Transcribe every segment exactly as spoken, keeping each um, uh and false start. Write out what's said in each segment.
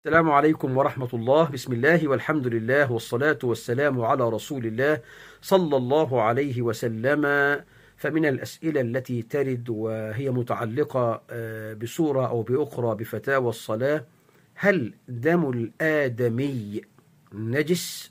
السلام عليكم ورحمة الله. بسم الله والحمد لله والصلاة والسلام على رسول الله صلى الله عليه وسلم. فمن الأسئلة التي ترد وهي متعلقة بصورة أو بأخرى بفتاوى الصلاة: هل دم الآدمي نجس؟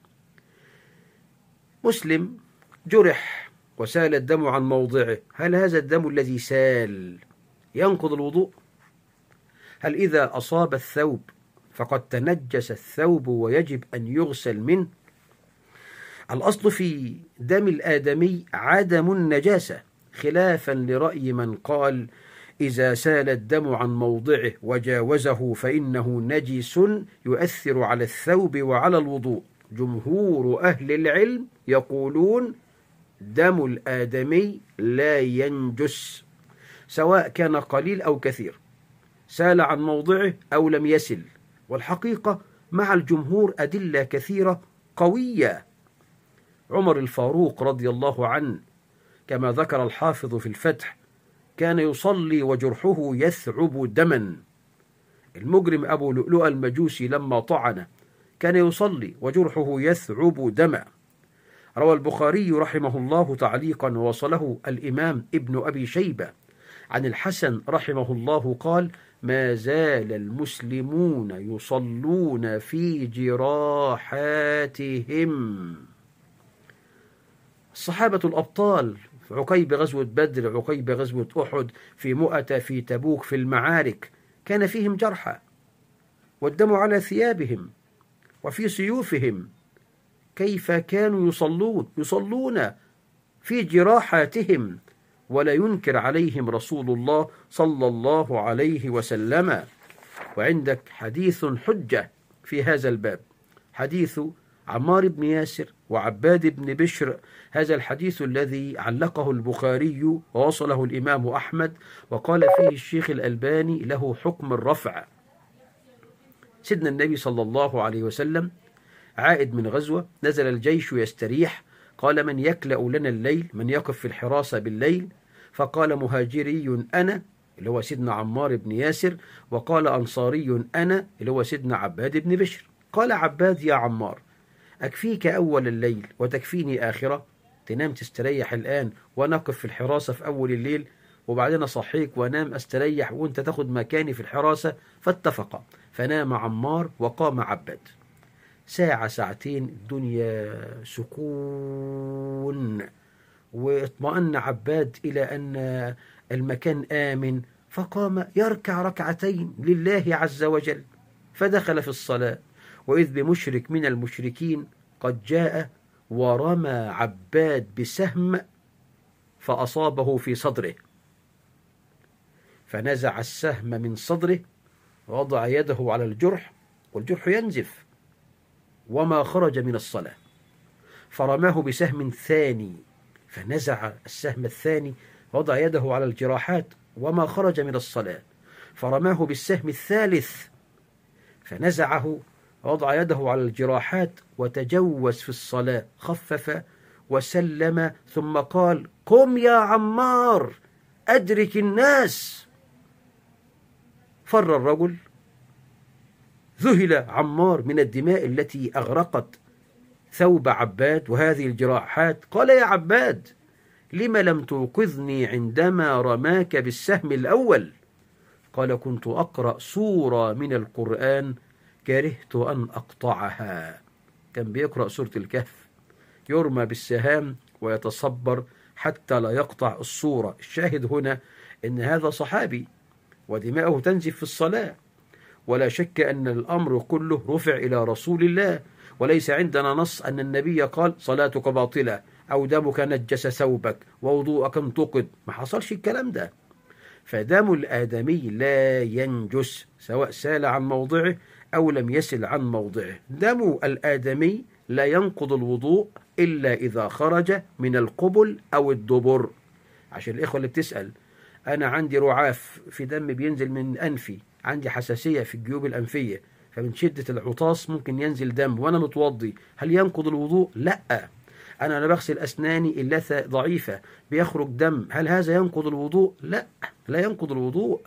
مسلم جرح وسال الدم عن موضعه، هل هذا الدم الذي سال ينقض الوضوء؟ هل إذا أصاب الثوب فقد تنجس الثوب ويجب أن يغسل منه؟ الأصل في دم الآدمي عدم النجاسة، خلافا لرأي من قال إذا سال الدم عن موضعه وجاوزه فإنه نجس يؤثر على الثوب وعلى الوضوء. جمهور أهل العلم يقولون دم الآدمي لا ينجس، سواء كان قليل أو كثير، سال عن موضعه أو لم يسل. والحقيقة مع الجمهور أدلة كثيرة قوية. عمر الفاروق رضي الله عنه كما ذكر الحافظ في الفتح كان يصلي وجرحه يثعب دما. المجرم أبو لؤلؤ المجوسي لما طعن كان يصلي وجرحه يثعب دما. روى البخاري رحمه الله تعليقا ووصله الإمام ابن أبي شيبة عن الحسن رحمه الله قال: ما زال المسلمون يصلون في جراحاتهم. الصحابة الأبطال في عقيب غزوة بدر، عقيب غزوة أحد، في مؤتة، في تبوك، في المعارك، كان فيهم جرحى والدم على ثيابهم وفي سيوفهم. كيف كانوا يصلون؟ يصلون في جراحاتهم، ولا ينكر عليهم رسول الله صلى الله عليه وسلم. وعندك حديث حجة في هذا الباب، حديث عمار بن ياسر وعباد بن بشر. هذا الحديث الذي علقه البخاري ووصله الإمام أحمد، وقال فيه الشيخ الألباني له حكم الرفع. سيدنا النبي صلى الله عليه وسلم عائد من غزوة، نزل الجيش يستريح، قال: من يكلأ لنا الليل؟ من يقف في الحراسة بالليل؟ فقال: مهاجري أنا، اللي هو سيدنا عمار بن ياسر، وقال: أنصاري أنا، اللي هو سيدنا عباد بن بشر. قال عباد: يا عمار، أكفيك أول الليل وتكفيني آخرة؟ تنام تستريح الآن ونقف في الحراسة في أول الليل، وبعدين أصحيك وأنام أستريح وأنت تاخد مكاني في الحراسة؟ فاتفق، فنام عمار وقام عباد. ساعة ساعتين الدنيا سكون، واطمأن عباد إلى أن المكان آمن، فقام يركع ركعتين لله عز وجل، فدخل في الصلاة، وإذ بمشرك من المشركين قد جاء ورمى عباد بسهم فأصابه في صدره، فنزع السهم من صدره ووضع يده على الجرح، والجرح ينزف وما خرج من الصلاة، فرماه بسهم ثاني فنزع السهم الثاني ووضع يده على الجراحات وما خرج من الصلاة، فرماه بالسهم الثالث فنزعه ووضع يده على الجراحات وتجوز في الصلاة، خفف وسلم، ثم قال: قم يا عمار أدرك الناس. فر الرجل، ذهل عمار من الدماء التي أغرقت ثوب عباد وهذه الجراحات. قال: يا عباد، لم لم توقظني عندما رماك بالسهم الأول؟ قال: كنت أقرأ سورة من القرآن كرهت أن أقطعها. كان بيقرأ سورة الكهف، يرمى بالسهام ويتصبر حتى لا يقطع السورة. الشاهد هنا أن هذا صحابي ودماؤه تنزف في الصلاة، ولا شك أن الأمر كله رفع إلى رسول الله، وليس عندنا نص أن النبي قال: صلاتك باطلة، أو دمك نجس ثوبك، ووضوءك انتقد. ما حصلش الكلام ده. فدم الآدمي لا ينجس سواء سال عن موضعه أو لم يسل عن موضعه. دم الآدمي لا ينقض الوضوء إلا إذا خرج من القبل أو الدبر. عشان الإخوة اللي بتسأل: أنا عندي رعاف في دم بينزل من أنفي، عندي حساسية في الجيوب الأنفية، فمن شدة العطاس ممكن ينزل دم وأنا متوضي، هل ينقض الوضوء؟ لا. أنا أنا بغسل أسناني، اللثة ضعيفة، بيخرج دم، هل هذا ينقض الوضوء؟ لا، لا ينقض الوضوء.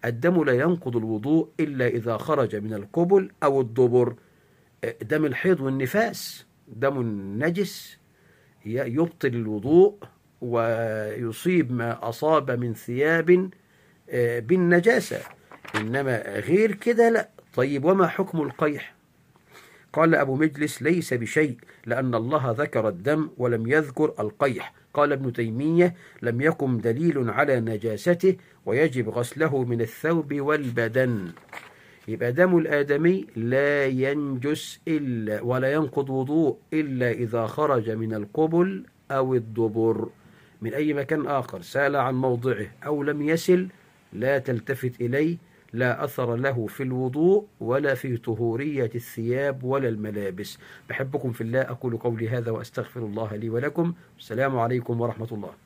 الدم لا ينقض الوضوء إلا إذا خرج من القبل أو الدبر. دم الحيض والنفاس دم نجس يبطل الوضوء ويصيب ما أصاب من ثياب بالنجاسة، إنما غير كده لا. طيب وما حكم القيح؟ قال أبو مجلس: ليس بشيء، لأن الله ذكر الدم ولم يذكر القيح. قال ابن تيمية: لم يكن دليل على نجاسته ويجب غسله من الثوب والبدن. يبقى دم الآدمي لا ينجس إلا ولا ينقض وضوء إلا إذا خرج من القبل أو الدبر من أي مكان آخر، سال عن موضعه أو لم يسل لا تلتفت إليه، لا أثر له في الوضوء ولا في طهورية الثياب ولا الملابس. بحبكم في الله، أقول قولي هذا وأستغفر الله لي ولكم. السلام عليكم ورحمة الله.